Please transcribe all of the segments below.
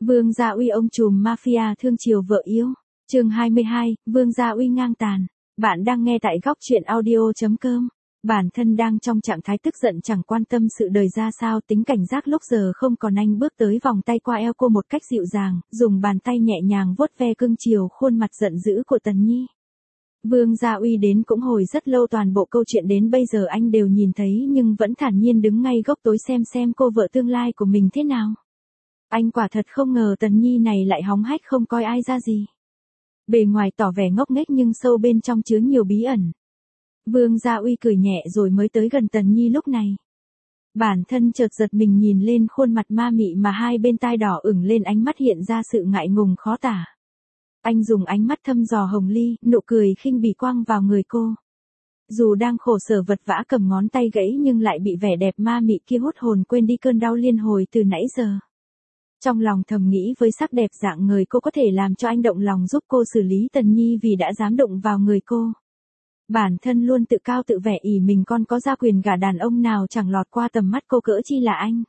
Vương Gia Uy ông trùm mafia thương chiều vợ yếu. Chương 22, Vương Gia Uy ngang tàn. Bạn đang nghe tại góc truyện audio.com. Bản thân đang trong trạng thái tức giận chẳng quan tâm sự đời ra sao, tính cảnh giác lúc giờ không còn, anh bước tới vòng tay qua eo cô một cách dịu dàng, dùng bàn tay nhẹ nhàng vuốt ve cưng chiều khuôn mặt giận dữ của Tần Nhi. Vương Gia Uy đến cũng hồi rất lâu, toàn bộ câu chuyện đến bây giờ anh đều nhìn thấy nhưng vẫn thản nhiên đứng ngay góc tối xem cô vợ tương lai của mình thế nào. Anh quả thật không ngờ Tần Nhi này lại hóng hách không coi ai ra gì. Bề ngoài tỏ vẻ ngốc nghếch nhưng sâu bên trong chứa nhiều bí ẩn. Vương Gia Uy cười nhẹ rồi mới tới gần Tần Nhi lúc này. Bản thân chợt giật mình nhìn lên khuôn mặt ma mị mà hai bên tai đỏ ửng lên, ánh mắt hiện ra sự ngại ngùng khó tả. Anh dùng ánh mắt thăm dò Hồng Ly, nụ cười khinh bỉ quang vào người cô. Dù đang khổ sở vật vã cầm ngón tay gãy nhưng lại bị vẻ đẹp ma mị kia hút hồn, quên đi cơn đau liên hồi từ nãy giờ. Trong lòng thầm nghĩ với sắc đẹp dạng người cô có thể làm cho anh động lòng giúp cô xử lý Tần Nhi vì đã dám đụng vào người cô. Bản thân luôn tự cao tự vẻ ỷ mình con có gia quyền gả đàn ông nào chẳng lọt qua tầm mắt cô cỡ chi là anh.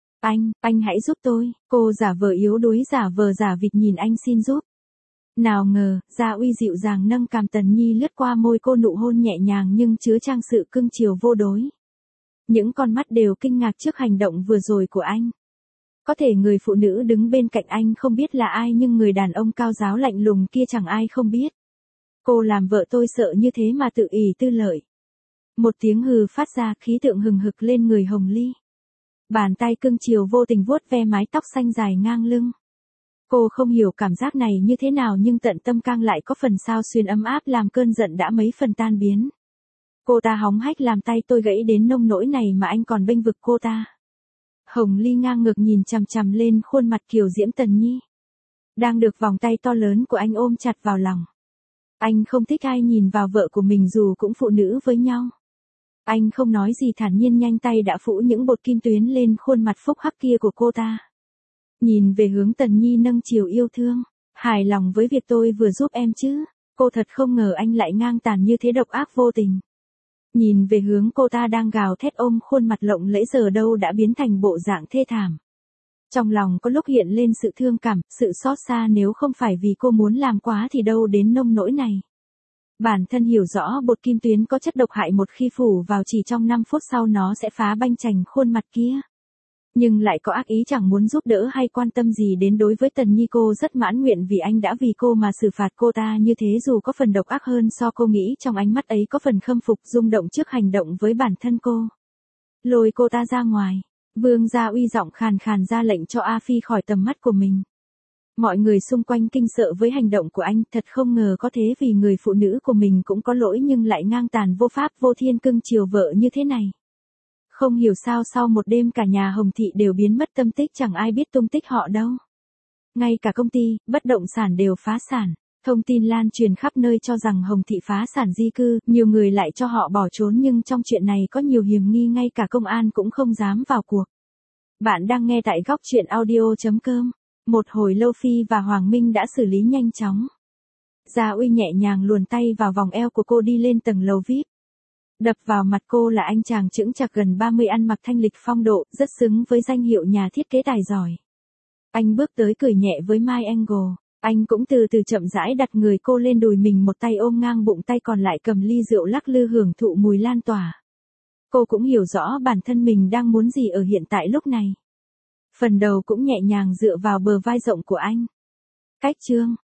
Anh hãy giúp tôi, cô giả vờ yếu đuối giả vờ giả vịt nhìn anh xin giúp. Nào ngờ, Gia Uy dịu dàng nâng cằm Tần Nhi lướt qua môi cô, nụ hôn nhẹ nhàng nhưng chứa chan sự cưng chiều vô đối. Những con mắt đều kinh ngạc trước hành động vừa rồi của anh. Có thể người phụ nữ đứng bên cạnh anh không biết là ai nhưng người đàn ông cao giáo lạnh lùng kia chẳng ai không biết. Cô làm vợ tôi sợ như thế mà tự ỷ tư lợi. Một tiếng hừ phát ra, khí tượng hừng hực lên người Hồng Ly. Bàn tay cưng chiều vô tình vuốt ve mái tóc xanh dài ngang lưng. Cô không hiểu cảm giác này như thế nào nhưng tận tâm can lại có phần sao xuyên ấm áp làm cơn giận đã mấy phần tan biến. Cô ta hóng hách làm tay tôi gãy đến nông nỗi này mà anh còn bênh vực cô ta. Hồng Ly ngang ngược nhìn chằm chằm lên khuôn mặt kiều diễm Tần Nhi. Đang được vòng tay to lớn của anh ôm chặt vào lòng. Anh không thích ai nhìn vào vợ của mình dù cũng phụ nữ với nhau. Anh không nói gì, thản nhiên nhanh tay đã phủ những bột kim tuyến lên khuôn mặt phúc hắc kia của cô ta. Nhìn về hướng Tần Nhi nâng chiều yêu thương. Hài lòng với việc tôi vừa giúp em chứ? Cô thật không ngờ anh lại ngang tàn như thế, độc ác vô tình. Nhìn về hướng cô ta đang gào thét ôm khuôn mặt lộng lẫy giờ đâu đã biến thành bộ dạng thê thảm. Trong lòng có lúc hiện lên sự thương cảm, sự xót xa, nếu không phải vì cô muốn làm quá thì đâu đến nông nỗi này. Bản thân hiểu rõ bột kim tuyến có chất độc hại, một khi phủ vào chỉ trong 5 phút sau nó sẽ phá banh chành khuôn mặt kia. Nhưng lại có ác ý chẳng muốn giúp đỡ hay quan tâm gì đến đối với Tần Nhi. Cô rất mãn nguyện vì anh đã vì cô mà xử phạt cô ta như thế, dù có phần độc ác hơn so cô nghĩ. Trong ánh mắt ấy có phần khâm phục, rung động trước hành động với bản thân cô. Lôi cô ta ra ngoài. Vương Gia Uy giọng khàn khàn ra lệnh cho A Phi khỏi tầm mắt của mình. Mọi người xung quanh kinh sợ với hành động của anh, thật không ngờ có thế, vì người phụ nữ của mình cũng có lỗi nhưng lại ngang tàn vô pháp vô thiên cưng chiều vợ như thế này. Không hiểu sao sau một đêm cả nhà Hồng Thị đều biến mất tâm tích, chẳng ai biết tung tích họ đâu. Ngay cả công ty, bất động sản đều phá sản. Thông tin lan truyền khắp nơi cho rằng Hồng Thị phá sản di cư, nhiều người lại cho họ bỏ trốn nhưng trong chuyện này có nhiều hiểm nghi, ngay cả công an cũng không dám vào cuộc. Bạn đang nghe tại góc truyện audio.com. Một hồi lâu Phi và Hoàng Minh đã xử lý nhanh chóng. Gia Uy nhẹ nhàng luồn tay vào vòng eo của cô đi lên tầng lầu VIP. Đập vào mặt cô là anh chàng chững chạc gần 30 ăn mặc thanh lịch phong độ, rất xứng với danh hiệu nhà thiết kế tài giỏi. Anh bước tới cười nhẹ với My Angle. Anh cũng từ từ chậm rãi đặt người cô lên đùi mình, một tay ôm ngang bụng, tay còn lại cầm ly rượu lắc lư hưởng thụ mùi lan tỏa. Cô cũng hiểu rõ bản thân mình đang muốn gì ở hiện tại lúc này. Phần đầu cũng nhẹ nhàng dựa vào bờ vai rộng của anh. Cách chương